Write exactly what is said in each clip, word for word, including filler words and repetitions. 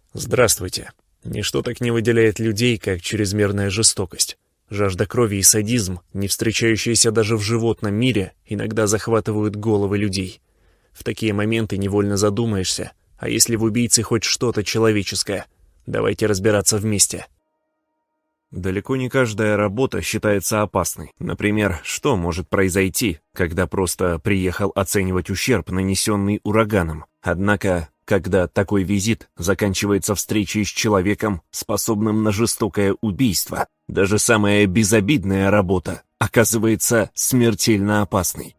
Здравствуйте. Ничто так не выделяет людей, как чрезмерная жестокость. Жажда крови и садизм, не встречающиеся даже в животном мире, иногда захватывают головы людей. В такие моменты невольно задумаешься, а если в убийце хоть что-то человеческое? Давайте разбираться вместе. Далеко не каждая работа считается опасной. Например, что может произойти, когда просто приехал оценивать ущерб, нанесенный ураганом? Однако, когда такой визит заканчивается встречей с человеком, способным на жестокое убийство, даже самая безобидная работа оказывается смертельно опасной.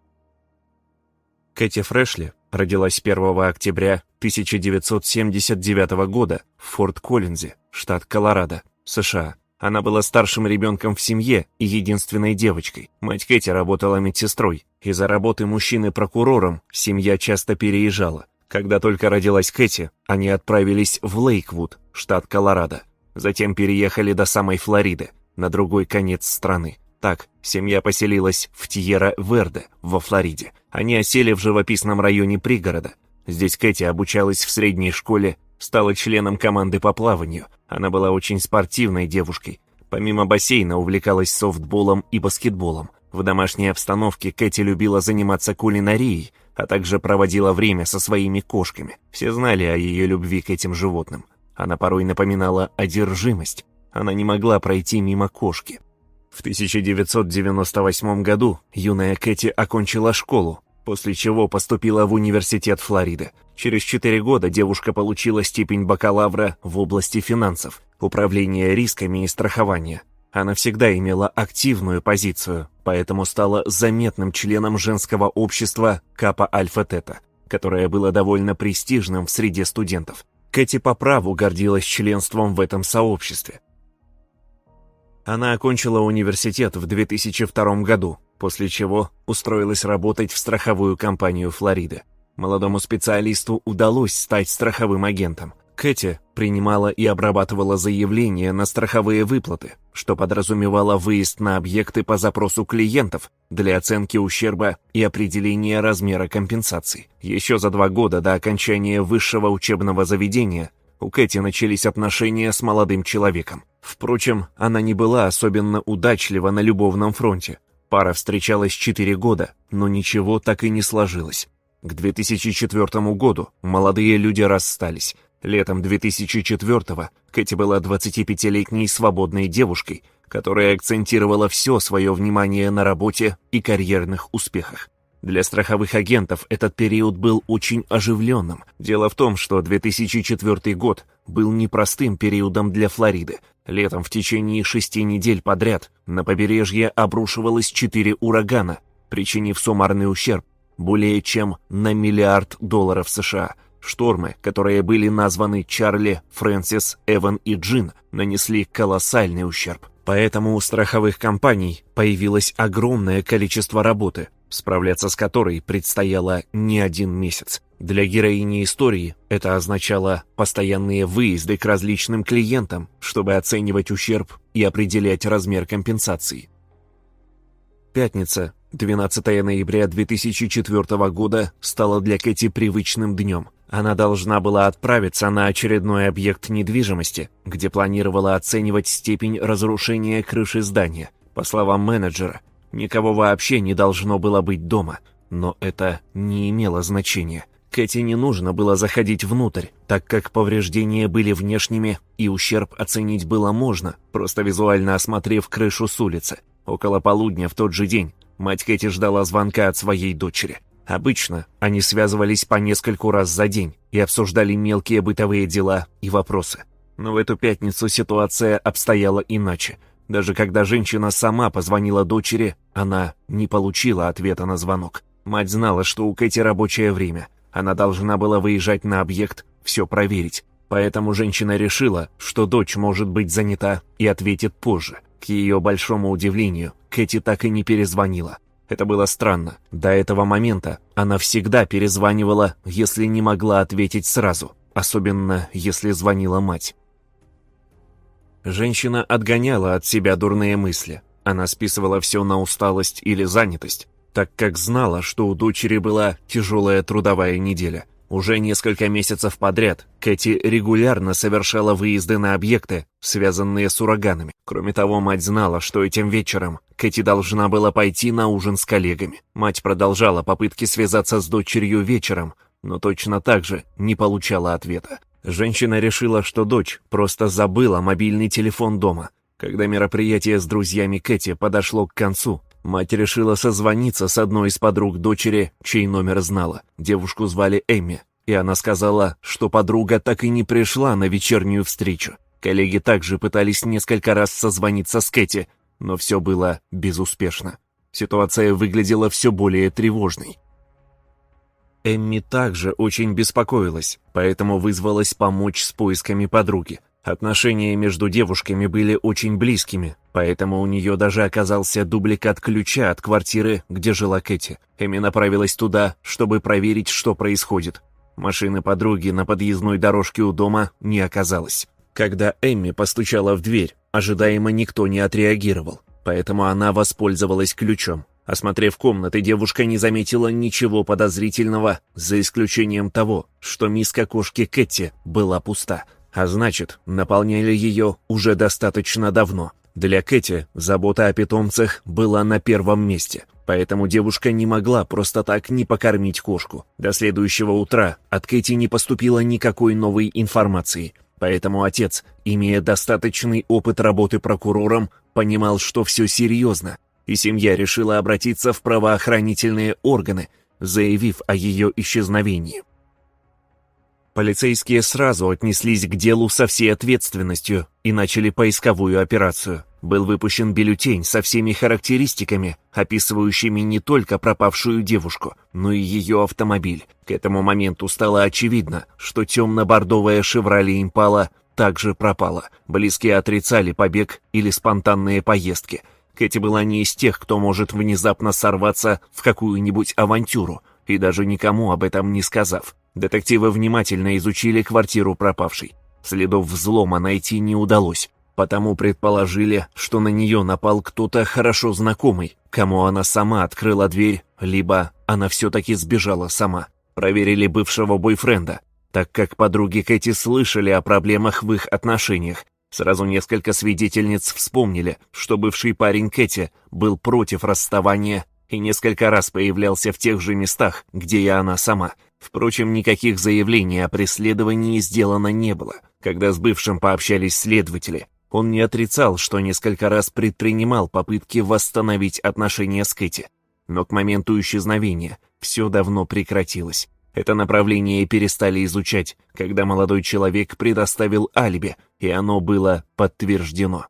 Кэти Фрэшли родилась первого октября тысяча девятьсот семьдесят девятого года в Форт-Коллинзе, штат Колорадо, США. Она была старшим ребенком в семье и единственной девочкой. Мать Кэти работала медсестрой. Из-за работы мужчины-прокурором семья часто переезжала. Когда только родилась Кэти, они отправились в Лейквуд, штат Колорадо. Затем переехали до самой Флориды, на другой конец страны. Так, семья поселилась в Тьерра-Верде, во Флориде. Они осели в живописном районе пригорода. Здесь Кэти обучалась в средней школе, стала членом команды по плаванию. Она была очень спортивной девушкой. Помимо бассейна увлекалась софтболом и баскетболом. В домашней обстановке Кэти любила заниматься кулинарией, а также проводила время со своими кошками. Все знали о ее любви к этим животным. Она порой напоминала одержимость. Она не могла пройти мимо кошки. В тысяча девятьсот девяносто восьмом году юная Кэти окончила школу, после чего поступила в университет Флориды. Через четыре года девушка получила степень бакалавра в области финансов, управления рисками и страхования. Она всегда имела активную позицию, поэтому стала заметным членом женского общества Капа Альфа Тета, которое было довольно престижным в среде студентов. Кэти по праву гордилась членством в этом сообществе. Она окончила университет в две тысячи втором году, после чего устроилась работать в страховую компанию Флориды. Молодому специалисту удалось стать страховым агентом. Кэти принимала и обрабатывала заявления на страховые выплаты, что подразумевало выезд на объекты по запросу клиентов для оценки ущерба и определения размера компенсаций. Еще за два года до окончания высшего учебного заведения у Кэти начались отношения с молодым человеком. Впрочем, она не была особенно удачлива на любовном фронте. Пара встречалась четыре года, но ничего так и не сложилось. К две тысячи четвёртому году молодые люди расстались. Летом две тысячи четвёртого Кэти была двадцатипятилетней свободной девушкой, которая акцентировала все свое внимание на работе и карьерных успехах. Для страховых агентов этот период был очень оживленным. Дело в том, что две тысячи четвёртый год был непростым периодом для Флориды. Летом в течение шести недель подряд на побережье обрушивалось четыре урагана, причинив суммарный ущерб более чем на миллиард долларов США. Штормы, которые были названы Чарли, Фрэнсис, Эван и Джин, нанесли колоссальный ущерб. Поэтому у страховых компаний появилось огромное количество работы, справляться с которой предстояло не один месяц. Для героини истории это означало постоянные выезды к различным клиентам, чтобы оценивать ущерб и определять размер компенсации. Пятница, двенадцатого ноября две тысячи четвёртого года, стала для Кэти привычным днем. Она должна была отправиться на очередной объект недвижимости, где планировала оценивать степень разрушения крыши здания. По словам менеджера, никого вообще не должно было быть дома, но это не имело значения. Кэти не нужно было заходить внутрь, так как повреждения были внешними и ущерб оценить было можно, просто визуально осмотрев крышу с улицы. Около полудня в тот же день мать Кэти ждала звонка от своей дочери. Обычно они связывались по нескольку раз за день и обсуждали мелкие бытовые дела и вопросы. Но в эту пятницу ситуация обстояла иначе. Даже когда женщина сама позвонила дочери, она не получила ответа на звонок. Мать знала, что у Кэти рабочее время. Она должна была выезжать на объект, все проверить. Поэтому женщина решила, что дочь может быть занята и ответит позже. К ее большому удивлению, Кэти так и не перезвонила. Это было странно. До этого момента она всегда перезванивала, если не могла ответить сразу, особенно если звонила мать. Женщина отгоняла от себя дурные мысли. Она списывала все на усталость или занятость, так как знала, что у дочери была тяжелая трудовая неделя. Уже несколько месяцев подряд Кэти регулярно совершала выезды на объекты, связанные с ураганами. Кроме того, мать знала, что этим вечером Кэти должна была пойти на ужин с коллегами. Мать продолжала попытки связаться с дочерью вечером, но точно так же не получала ответа. Женщина решила, что дочь просто забыла мобильный телефон дома. Когда мероприятие с друзьями Кэти подошло к концу, мать решила созвониться с одной из подруг дочери, чей номер знала. Девушку звали Эмми, и она сказала, что подруга так и не пришла на вечернюю встречу. Коллеги также пытались несколько раз созвониться с Кэти, но все было безуспешно. Ситуация выглядела все более тревожной. Эмми также очень беспокоилась, поэтому вызвалась помочь с поисками подруги. Отношения между девушками были очень близкими, поэтому у нее даже оказался дубликат ключа от квартиры, где жила Кэти. Эми направилась туда, чтобы проверить, что происходит. Машины подруги на подъездной дорожке у дома не оказалось. Когда Эмми постучала в дверь, ожидаемо никто не отреагировал, поэтому она воспользовалась ключом. Осмотрев комнаты, девушка не заметила ничего подозрительного, за исключением того, что миска кошки Кэти была пуста. А значит, наполняли ее уже достаточно давно. Для Кэти забота о питомцах была на первом месте, поэтому девушка не могла просто так не покормить кошку. До следующего утра от Кэти не поступило никакой новой информации, поэтому отец, имея достаточный опыт работы прокурором, понимал, что все серьезно, и семья решила обратиться в правоохранительные органы, заявив о ее исчезновении. Полицейские сразу отнеслись к делу со всей ответственностью и начали поисковую операцию. Был выпущен бюллетень со всеми характеристиками, описывающими не только пропавшую девушку, но и ее автомобиль. К этому моменту стало очевидно, что темно-бордовая «Шевроле Импала» также пропала. Близкие отрицали побег или спонтанные поездки. Кэти была не из тех, кто может внезапно сорваться в какую-нибудь авантюру, и даже никому об этом не сказав. Детективы внимательно изучили квартиру пропавшей. Следов взлома найти не удалось, потому предположили, что на нее напал кто-то хорошо знакомый, кому она сама открыла дверь, либо она все-таки сбежала сама. Проверили бывшего бойфренда, так как подруги Кэти слышали о проблемах в их отношениях. Сразу несколько свидетельниц вспомнили, что бывший парень Кэти был против расставания и несколько раз появлялся в тех же местах, где и она сама. Впрочем, никаких заявлений о преследовании сделано не было. Когда с бывшим пообщались следователи, он не отрицал, что несколько раз предпринимал попытки восстановить отношения с Кэти. Но к моменту исчезновения все давно прекратилось. Это направление перестали изучать, когда молодой человек предоставил алиби, и оно было подтверждено.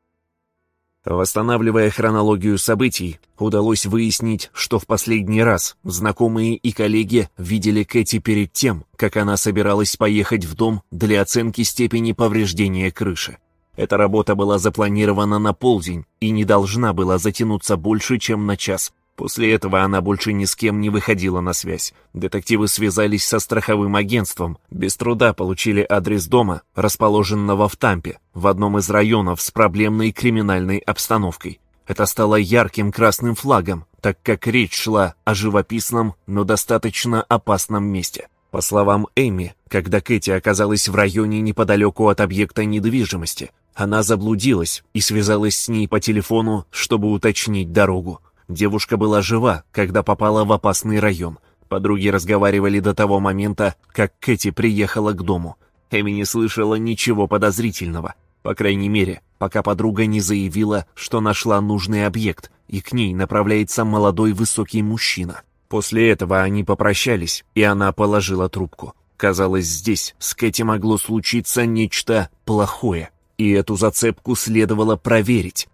Восстанавливая хронологию событий, удалось выяснить, что в последний раз знакомые и коллеги видели Кэти перед тем, как она собиралась поехать в дом для оценки степени повреждения крыши. Эта работа была запланирована на полдень и не должна была затянуться больше, чем на час. После этого она больше ни с кем не выходила на связь. Детективы связались со страховым агентством, без труда получили адрес дома, расположенного в Тампе, в одном из районов с проблемной криминальной обстановкой. Это стало ярким красным флагом, так как речь шла о живописном, но достаточно опасном месте. По словам Эми, когда Кэти оказалась в районе неподалеку от объекта недвижимости, она заблудилась и связалась с ней по телефону, чтобы уточнить дорогу. Девушка была жива, когда попала в опасный район. Подруги разговаривали до того момента, как Кэти приехала к дому. Эми не слышала ничего подозрительного. По крайней мере, пока подруга не заявила, что нашла нужный объект, и к ней направляется молодой высокий мужчина. После этого они попрощались, и она положила трубку. Казалось, здесь с Кэти могло случиться нечто плохое, и эту зацепку следовало проверить.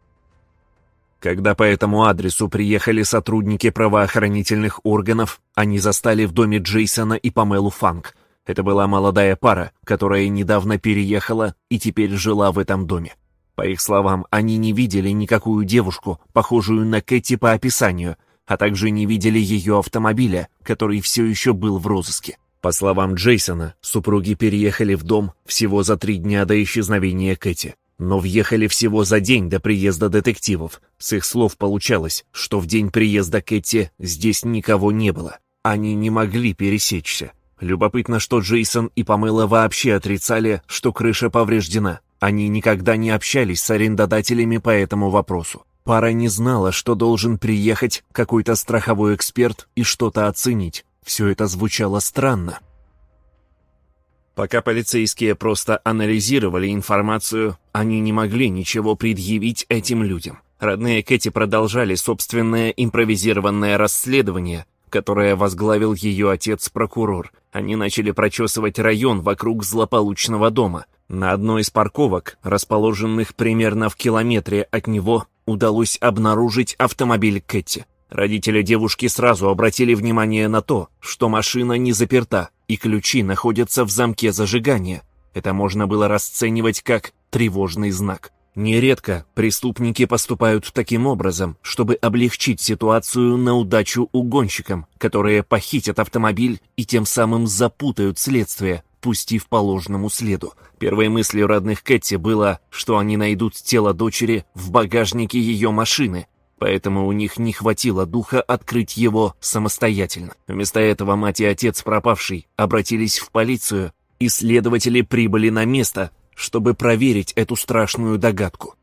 Когда по этому адресу приехали сотрудники правоохранительных органов, они застали в доме Джейсона и Памелу Фанк. Это была молодая пара, которая недавно переехала и теперь жила в этом доме. По их словам, они не видели никакую девушку, похожую на Кэти по описанию, а также не видели ее автомобиля, который все еще был в розыске. По словам Джейсона, супруги переехали в дом всего за три дня до исчезновения Кэти. Но въехали всего за день до приезда детективов. С их слов получалось, что в день приезда Кэти здесь никого не было. Они не могли пересечься. Любопытно, что Джейсон и Памела вообще отрицали, что крыша повреждена. Они никогда не общались с арендодателями по этому вопросу. Пара не знала, что должен приехать какой-то страховой эксперт и что-то оценить. Все это звучало странно. Пока полицейские просто анализировали информацию, они не могли ничего предъявить этим людям. Родные Кэти продолжали собственное импровизированное расследование, которое возглавил ее отец-прокурор. Они начали прочесывать район вокруг злополучного дома. На одной из парковок, расположенных примерно в километре от него, удалось обнаружить автомобиль Кэти. Родители девушки сразу обратили внимание на то, что машина не заперта, и ключи находятся в замке зажигания. Это можно было расценивать как тревожный знак. Нередко преступники поступают таким образом, чтобы облегчить ситуацию на удачу угонщикам, которые похитят автомобиль и тем самым запутают следствие, пустив по ложному следу. Первой мыслью родных Кэти было, что они найдут тело дочери в багажнике ее машины, поэтому у них не хватило духа открыть его самостоятельно. Вместо этого мать и отец пропавшей обратились в полицию, и следователи прибыли на место, чтобы проверить эту страшную догадку.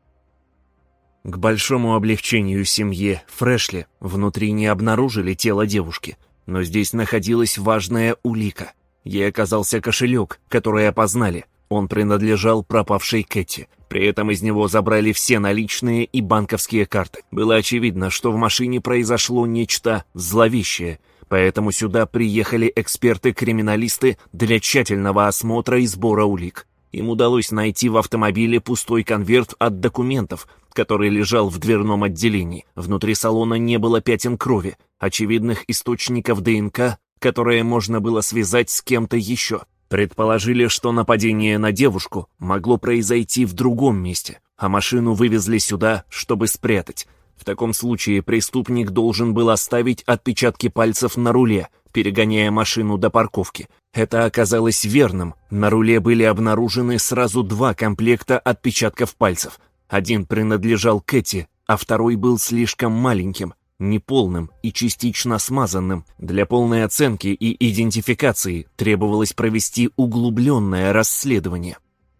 К большому облегчению семьи Фрешли внутри не обнаружили тело девушки, но здесь находилась важная улика. Ей оказался кошелек, который опознали. Он принадлежал пропавшей Кэти. При этом из него забрали все наличные и банковские карты. Было очевидно, что в машине произошло нечто зловещее, поэтому сюда приехали эксперты-криминалисты для тщательного осмотра и сбора улик. Им удалось найти в автомобиле пустой конверт от документов, который лежал в дверном отделении. Внутри салона не было пятен крови, очевидных источников ДНК, которые можно было связать с кем-то еще. Предположили, что нападение на девушку могло произойти в другом месте, а машину вывезли сюда, чтобы спрятать. В таком случае преступник должен был оставить отпечатки пальцев на руле, перегоняя машину до парковки. Это оказалось верным. На руле были обнаружены сразу два комплекта отпечатков пальцев. Один принадлежал Кэти, а второй был слишком маленьким, неполным и частично смазанным. Для полной оценки и идентификации требовалось провести углубленное расследование.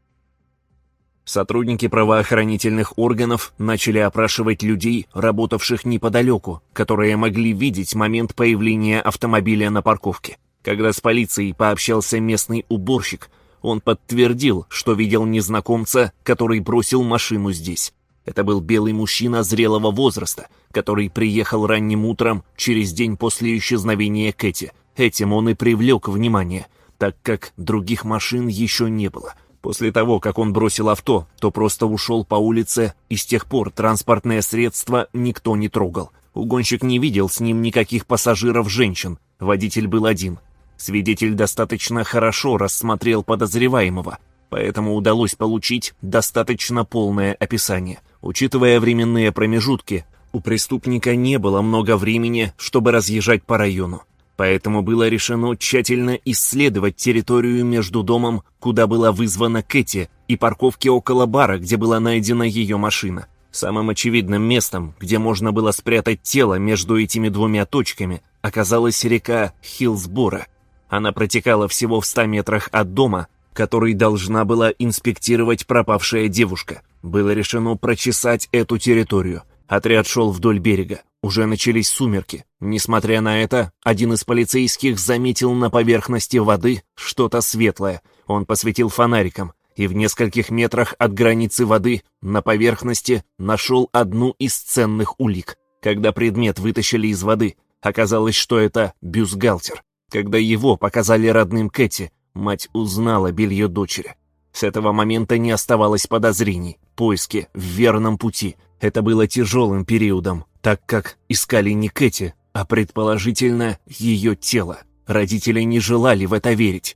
Сотрудники правоохранительных органов начали опрашивать людей, работавших неподалеку, которые могли видеть момент появления автомобиля на парковке. Когда с полицией пообщался местный уборщик, он подтвердил, что видел незнакомца, который бросил машину здесь. Это был белый мужчина зрелого возраста, который приехал ранним утром через день после исчезновения Кэти. Этим он и привлек внимание, так как других машин еще не было. После того, как он бросил авто, то просто ушел по улице, и с тех пор транспортное средство никто не трогал. Угонщик не видел с ним никаких пассажиров-женщин, водитель был один. Свидетель достаточно хорошо рассмотрел подозреваемого, поэтому удалось получить достаточно полное описание. Учитывая временные промежутки, у преступника не было много времени, чтобы разъезжать по району. Поэтому было решено тщательно исследовать территорию между домом, куда была вызвана Кэти, и парковки около бара, где была найдена ее машина. Самым очевидным местом, где можно было спрятать тело между этими двумя точками, оказалась река Хиллсборо. Она протекала всего в ста метрах от дома, который должна была инспектировать пропавшая девушка. Было решено прочесать эту территорию. Отряд шел вдоль берега. Уже начались сумерки. Несмотря на это, один из полицейских заметил на поверхности воды что-то светлое. Он посветил фонариком, и в нескольких метрах от границы воды на поверхности нашел одну из ценных улик. Когда предмет вытащили из воды, оказалось, что это бюстгальтер. Когда его показали родным Кэти, мать узнала белье дочери. С этого момента не оставалось подозрений. Поиски в верном пути. Это было тяжелым периодом, так как искали не Кэти, а предположительно ее тело. Родители не желали в это верить.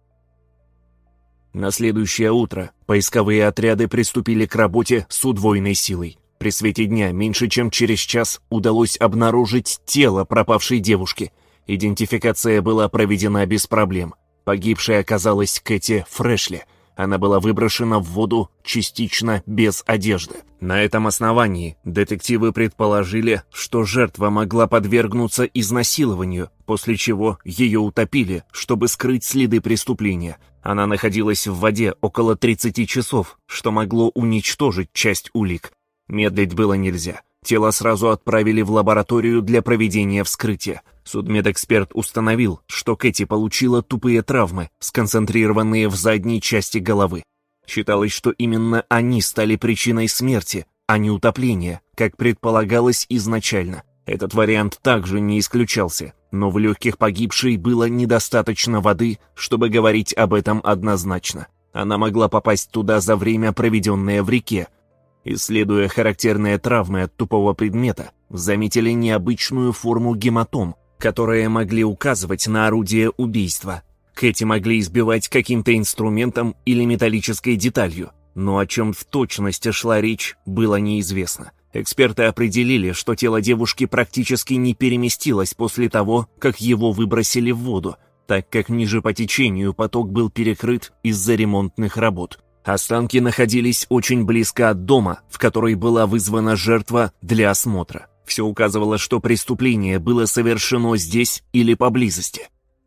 На следующее утро поисковые отряды приступили к работе с удвоенной силой. При свете дня меньше чем через час удалось обнаружить тело пропавшей девушки. Идентификация была проведена без проблем. Погибшей оказалась Кэти Фрешли. Она была выброшена в воду частично без одежды. На этом основании детективы предположили, что жертва могла подвергнуться изнасилованию, после чего ее утопили, чтобы скрыть следы преступления. Она находилась в воде около тридцати часов, что могло уничтожить часть улик. Медлить было нельзя. Тело сразу отправили в лабораторию для проведения вскрытия. Судмедэксперт установил, что Кэти получила тупые травмы, сконцентрированные в задней части головы. Считалось, что именно они стали причиной смерти, а не утопления, как предполагалось изначально. Этот вариант также не исключался, но в легких погибшей было недостаточно воды, чтобы говорить об этом однозначно. Она могла попасть туда за время, проведенное в реке. Исследуя характерные травмы от тупого предмета, заметили необычную форму гематом, которые могли указывать на орудие убийства. Кэти могли избивать каким-то инструментом или металлической деталью, но о чем в точности шла речь, было неизвестно. Эксперты определили, что тело девушки практически не переместилось после того, как его выбросили в воду, так как ниже по течению поток был перекрыт из-за ремонтных работ. Останки находились очень близко от дома, в который была вызвана жертва для осмотра. Все указывало, что преступление было совершено здесь или поблизости.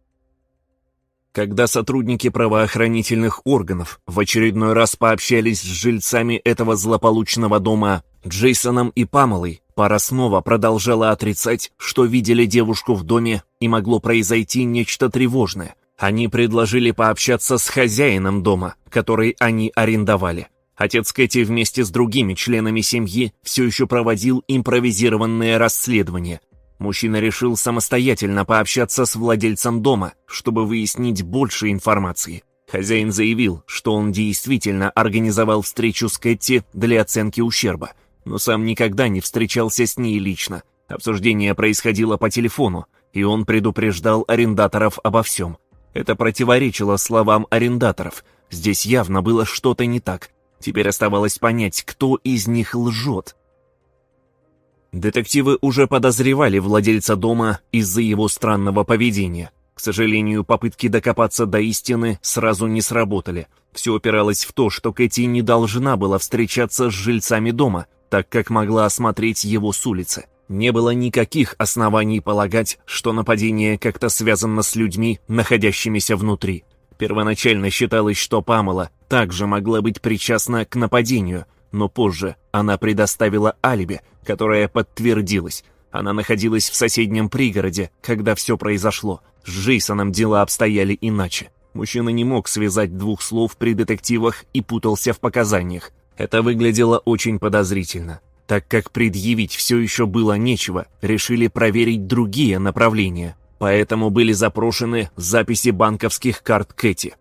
Когда сотрудники правоохранительных органов в очередной раз пообщались с жильцами этого злополучного дома Джейсоном и Памелой, пара снова продолжала отрицать, что видели девушку в доме и могло произойти нечто тревожное. Они предложили пообщаться с хозяином дома, который они арендовали. Отец Кэти вместе с другими членами семьи все еще проводил импровизированное расследование. Мужчина решил самостоятельно пообщаться с владельцем дома, чтобы выяснить больше информации. Хозяин заявил, что он действительно организовал встречу с Кэти для оценки ущерба, но сам никогда не встречался с ней лично. Обсуждение происходило по телефону, и он предупреждал арендаторов обо всем. Это противоречило словам арендаторов. Здесь явно было что-то не так. Теперь оставалось понять, кто из них лжет. Детективы уже подозревали владельца дома из-за его странного поведения. К сожалению, попытки докопаться до истины сразу не сработали. Все упиралось в то, что Кэти не должна была встречаться с жильцами дома, так как могла осмотреть его с улицы. Не было никаких оснований полагать, что нападение как-то связано с людьми, находящимися внутри. Первоначально считалось, что Памела также могла быть причастна к нападению, но позже она предоставила алиби, которое подтвердилось. Она находилась в соседнем пригороде, когда все произошло. С Джейсоном дела обстояли иначе. Мужчина не мог связать двух слов при детективах и путался в показаниях. Это выглядело очень подозрительно. Так как предъявить все еще было нечего, решили проверить другие направления. Поэтому были запрошены записи банковских карт Кэти.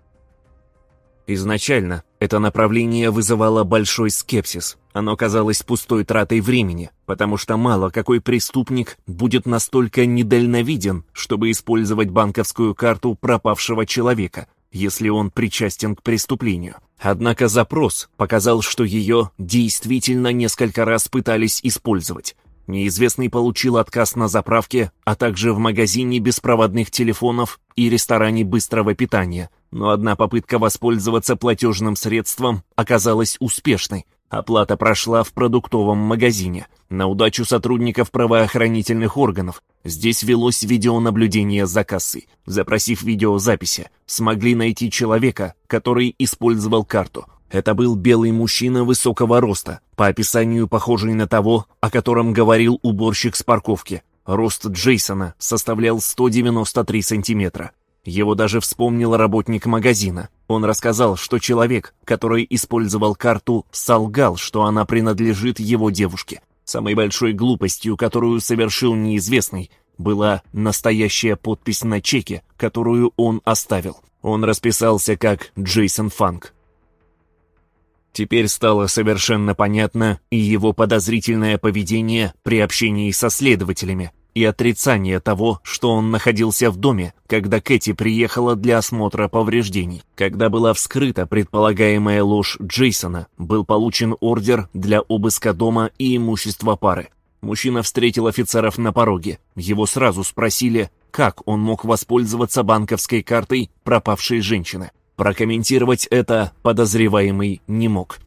Изначально это направление вызывало большой скепсис. Оно казалось пустой тратой времени, потому что мало какой преступник будет настолько недальновиден, чтобы использовать банковскую карту пропавшего человека, если он причастен к преступлению. Однако запрос показал, что ее действительно несколько раз пытались использовать. Неизвестный получил отказ на заправке, а также в магазине беспроводных телефонов и ресторане быстрого питания. Но одна попытка воспользоваться платежным средством оказалась успешной. Оплата прошла в продуктовом магазине. На удачу сотрудников правоохранительных органов здесь велось видеонаблюдение за кассой. Запросив видеозаписи, смогли найти человека, который использовал карту. Это был белый мужчина высокого роста, по описанию похожий на того, о котором говорил уборщик с парковки. Рост Джейсона составлял сто девяносто три сантиметра. Его даже вспомнил работник магазина. Он рассказал, что человек, который использовал карту, солгал, что она принадлежит его девушке. Самой большой глупостью, которую совершил неизвестный, была настоящая подпись на чеке, которую он оставил. Он расписался как Джейсон Фанк. Теперь стало совершенно понятно и его подозрительное поведение при общении со следователями, и отрицание того, что он находился в доме, когда Кэти приехала для осмотра повреждений. Когда была вскрыта предполагаемая ложь Джейсона, был получен ордер для обыска дома и имущества пары. Мужчина встретил офицеров на пороге. Его сразу спросили, как он мог воспользоваться банковской картой пропавшей женщины. Прокомментировать это подозреваемый не мог.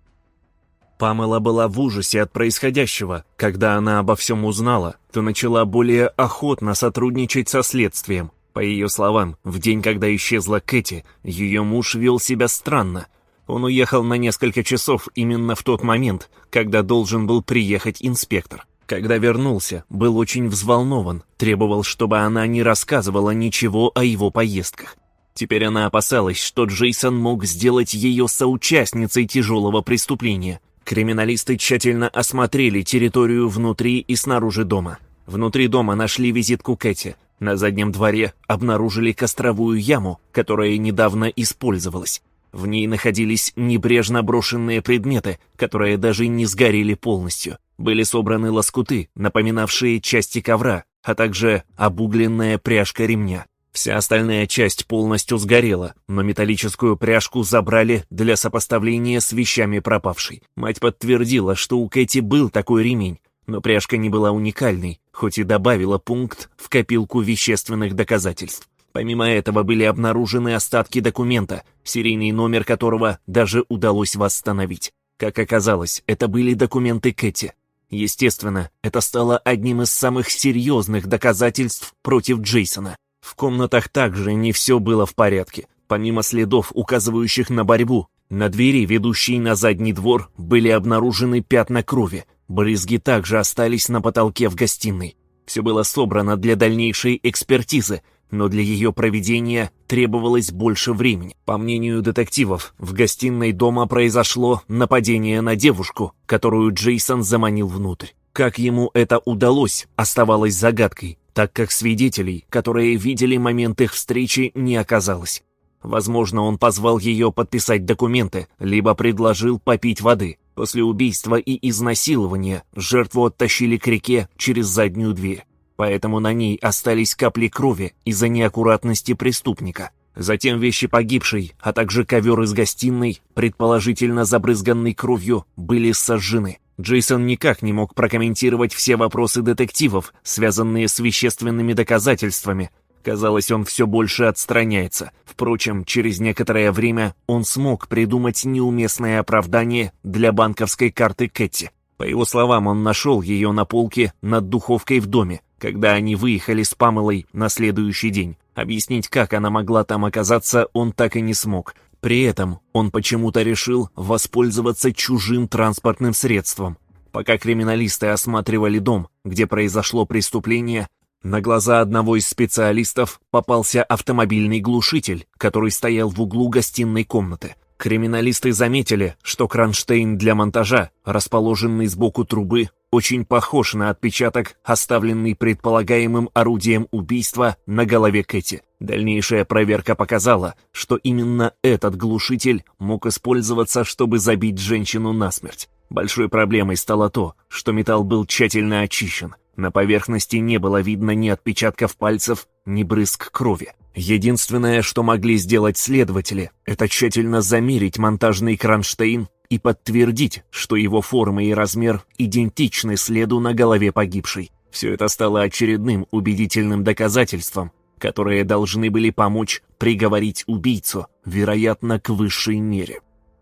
Памела была в ужасе от происходящего. Когда она обо всем узнала, то начала более охотно сотрудничать со следствием. По ее словам, в день, когда исчезла Кэти, ее муж вел себя странно. Он уехал на несколько часов именно в тот момент, когда должен был приехать инспектор. Когда вернулся, был очень взволнован, требовал, чтобы она не рассказывала ничего о его поездках. Теперь она опасалась, что Джейсон мог сделать ее соучастницей тяжелого преступления. Криминалисты тщательно осмотрели территорию внутри и снаружи дома. Внутри дома нашли визитку Кэти. На заднем дворе обнаружили костровую яму, которая недавно использовалась. В ней находились небрежно брошенные предметы, которые даже не сгорели полностью. Были собраны лоскуты, напоминавшие части ковра, а также обугленная пряжка ремня. Вся остальная часть полностью сгорела, но металлическую пряжку забрали для сопоставления с вещами пропавшей. Мать подтвердила, что у Кэти был такой ремень, но пряжка не была уникальной, хоть и добавила пункт в копилку вещественных доказательств. Помимо этого были обнаружены остатки документа, серийный номер которого даже удалось восстановить. Как оказалось, это были документы Кэти. Естественно, это стало одним из самых серьезных доказательств против Джейсона. В комнатах также не все было в порядке. Помимо следов, указывающих на борьбу, на двери, ведущей на задний двор, были обнаружены пятна крови. Брызги также остались на потолке в гостиной. Все было собрано для дальнейшей экспертизы, но для ее проведения требовалось больше времени. По мнению детективов, в гостиной дома произошло нападение на девушку, которую Джейсон заманил внутрь. Как ему это удалось, оставалось загадкой, так как свидетелей, которые видели момент их встречи, не оказалось. Возможно, он позвал ее подписать документы, либо предложил попить воды. После убийства и изнасилования жертву оттащили к реке через заднюю дверь. Поэтому на ней остались капли крови из-за неаккуратности преступника. Затем вещи погибшей, а также ковер из гостиной, предположительно забрызганный кровью, были сожжены. Джейсон никак не мог прокомментировать все вопросы детективов, связанные с вещественными доказательствами. Казалось, он все больше отстраняется. Впрочем, через некоторое время он смог придумать неуместное оправдание для банковской карты Кэти. По его словам, он нашел ее на полке над духовкой в доме, когда они выехали с Памелой на следующий день. Объяснить, как она могла там оказаться, он так и не смог. При этом он почему-то решил воспользоваться чужим транспортным средством. Пока криминалисты осматривали дом, где произошло преступление, на глаза одного из специалистов попался автомобильный глушитель, который стоял в углу гостиной комнаты. Криминалисты заметили, что кронштейн для монтажа, расположенный сбоку трубы, очень похож на отпечаток, оставленный предполагаемым орудием убийства на голове Кэти. Дальнейшая проверка показала, что именно этот глушитель мог использоваться, чтобы забить женщину насмерть. Большой проблемой стало то, что металл был тщательно очищен. На поверхности не было видно ни отпечатков пальцев, ни брызг крови. Единственное, что могли сделать следователи, это тщательно замерить монтажный кронштейн и подтвердить, что его форма и размер идентичны следу на голове погибшей. Все это стало очередным убедительным доказательством, которые должны были помочь приговорить убийцу, вероятно, к высшей мере.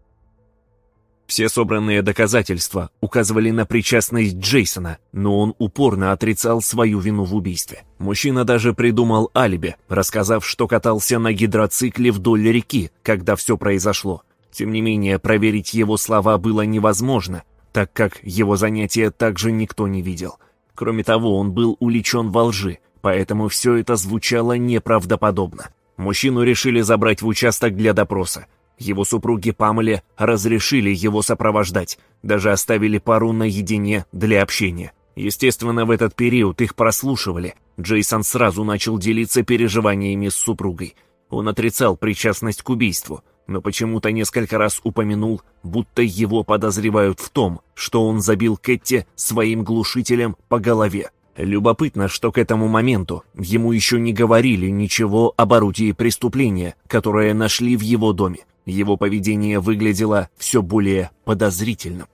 Все собранные доказательства указывали на причастность Джейсона, но он упорно отрицал свою вину в убийстве. Мужчина даже придумал алиби, рассказав, что катался на гидроцикле вдоль реки, когда все произошло. Тем не менее, проверить его слова было невозможно, так как его занятия также никто не видел. Кроме того, он был уличен во лжи, поэтому все это звучало неправдоподобно. Мужчину решили забрать в участок для допроса. Его супруге Памеле разрешили его сопровождать, даже оставили пару наедине для общения. Естественно, в этот период их прослушивали. Джейсон сразу начал делиться переживаниями с супругой. Он отрицал причастность к убийству, но почему-то несколько раз упомянул, будто его подозревают в том, что он забил Кэти своим глушителем по голове. Любопытно, что к этому моменту ему еще не говорили ничего об орудии преступления, которое нашли в его доме. Его поведение выглядело все более подозрительным.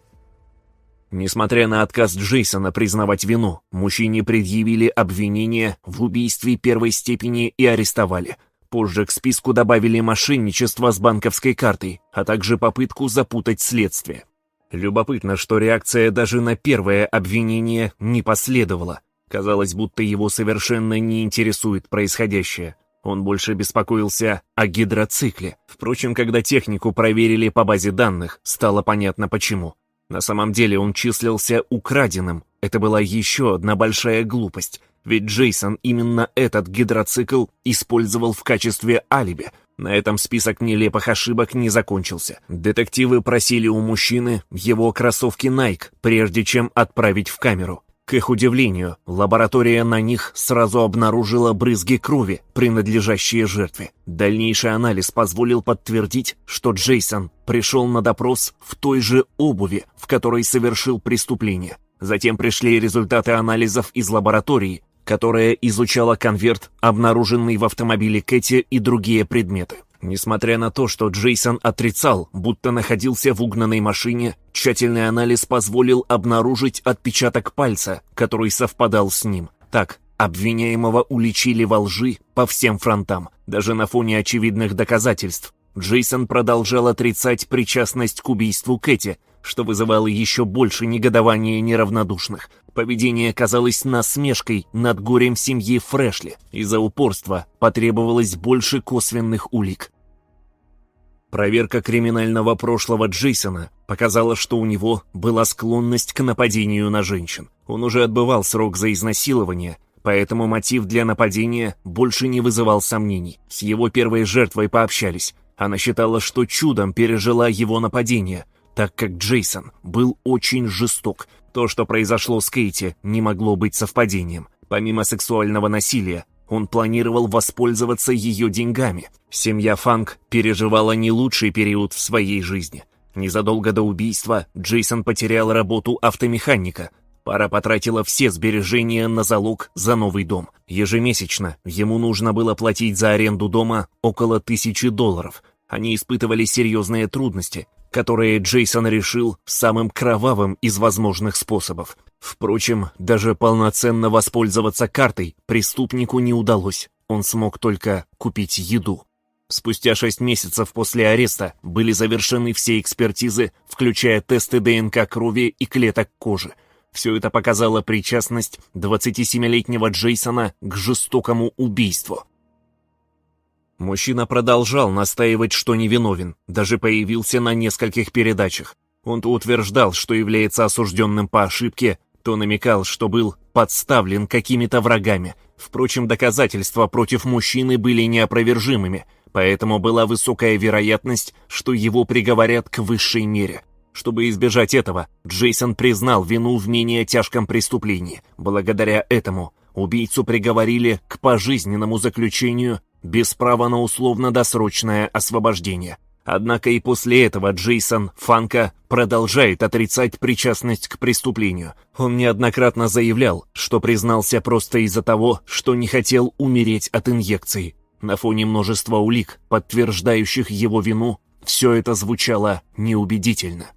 Несмотря на отказ Джейсона признавать вину, мужчине предъявили обвинение в убийстве первой степени и арестовали. Позже к списку добавили мошенничество с банковской картой, а также попытку запутать следствие. Любопытно, что реакция даже на первое обвинение не последовала. Казалось, будто его совершенно не интересует происходящее. Он больше беспокоился о гидроцикле. Впрочем, когда технику проверили по базе данных, стало понятно почему. На самом деле он числился украденным. Это была еще одна большая глупость. Ведь Джейсон именно этот гидроцикл использовал в качестве алиби. На этом список нелепых ошибок не закончился. Детективы просили у мужчины его кроссовки Nike, прежде чем отправить в камеру. К их удивлению, лаборатория на них сразу обнаружила брызги крови, принадлежащие жертве. Дальнейший анализ позволил подтвердить, что Джейсон пришел на допрос в той же обуви, в которой совершил преступление. Затем пришли результаты анализов из лаборатории, которая изучала конверт, обнаруженный в автомобиле Кэти, и другие предметы. Несмотря на то, что Джейсон отрицал, будто находился в угнанной машине, тщательный анализ позволил обнаружить отпечаток пальца, который совпадал с ним. Так, обвиняемого уличили во лжи по всем фронтам, даже на фоне очевидных доказательств. Джейсон продолжал отрицать причастность к убийству Кэти, что вызывало еще больше негодования неравнодушных. Поведение казалось насмешкой над горем семьи Фрэшли. Из-за упорства потребовалось больше косвенных улик. Проверка криминального прошлого Джейсона показала, что у него была склонность к нападению на женщин. Он уже отбывал срок за изнасилование, поэтому мотив для нападения больше не вызывал сомнений. С его первой жертвой пообщались. Она считала, что чудом пережила его нападение, так как Джейсон был очень жесток. То, что произошло с Кейти, не могло быть совпадением. Помимо сексуального насилия, он планировал воспользоваться ее деньгами. Семья Фанк переживала не лучший период в своей жизни. Незадолго до убийства Джейсон потерял работу автомеханика. Пара потратила все сбережения на залог за новый дом. Ежемесячно ему нужно было платить за аренду дома около тысячи долларов. Они испытывали серьезные трудности, которые Джейсон решил самым кровавым из возможных способов. Впрочем, даже полноценно воспользоваться картой преступнику не удалось. Он смог только купить еду. Спустя шесть месяцев после ареста были завершены все экспертизы, включая тесты ДНК крови и клеток кожи. Все это показало причастность двадцатисемилетнего Джейсона к жестокому убийству. Мужчина продолжал настаивать, что невиновен, даже появился на нескольких передачах. Он то утверждал, что является осужденным по ошибке, то намекал, что был подставлен какими-то врагами. Впрочем, доказательства против мужчины были неопровержимыми, поэтому была высокая вероятность, что его приговорят к высшей мере. Чтобы избежать этого, Джейсон признал вину в менее тяжком преступлении. Благодаря этому убийцу приговорили к пожизненному заключению без права на условно-досрочное освобождение. Однако и после этого Джейсон Фанка продолжает отрицать причастность к преступлению. Он неоднократно заявлял, что признался просто из-за того, что не хотел умереть от инъекций. На фоне множества улик, подтверждающих его вину, все это звучало неубедительно.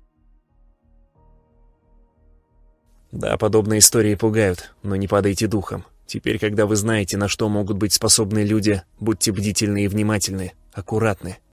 Да, подобные истории пугают, но не падайте духом. Теперь, когда вы знаете, на что могут быть способны люди, будьте бдительны и внимательны, аккуратны.